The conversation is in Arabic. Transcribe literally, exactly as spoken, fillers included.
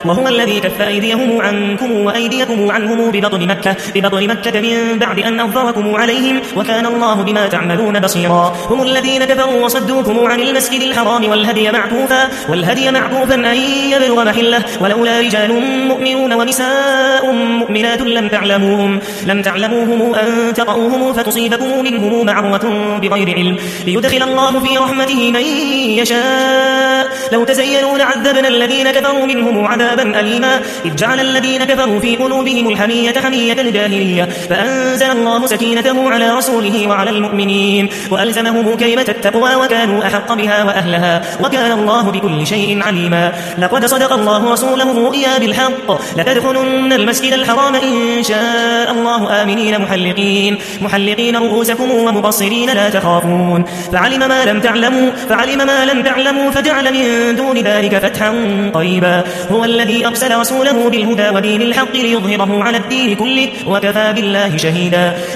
وهو الذي كف أيديهم عنكم وأيديكم عنهم ببطن مكة, ببطن مكة من بعد أن أظهركم عليهم وكان الله بما تعملون بصيرا. هم الذين كفروا وصدوكم عن المسجد الحرام والهدي معكوفا, والهدي معكوفا أن يبلغ محله, ولولا رجال مؤمنون ونساء مؤمنات لم تعلموهم, لم تعلموهم أن تطؤوهم فتصيبكم منهم معرة بغير علم ليدخل الله في رحمته من يشاء. لو تزينوا لعذبنا الذين كفروا منهم عذابا أليما إذ جعل الذين كفروا في قلوبهم الحمية حمية الجاهلية فأنزل الله سكينته على رسوله وعلى المؤمنين وألزمهم كلمة التقوى وكانوا أحق بها وأهلها وكان الله بكل شيء عليما. لقد صدق الله رسوله الرؤيا بالحق لتدخلن المسجد الحرام إن شاء الله آمنين محلقين, محلقين رؤوسكم ومقصرين لا تخافون فعلم ما لم تعلموا, فعلم ما لم تعلموا فجعل من دون ذلك فتحا قريبا. هو الذي أرسل رسوله بالهدى ودين الحق ليظهره على الدين كله وكفى بالله شهيدا.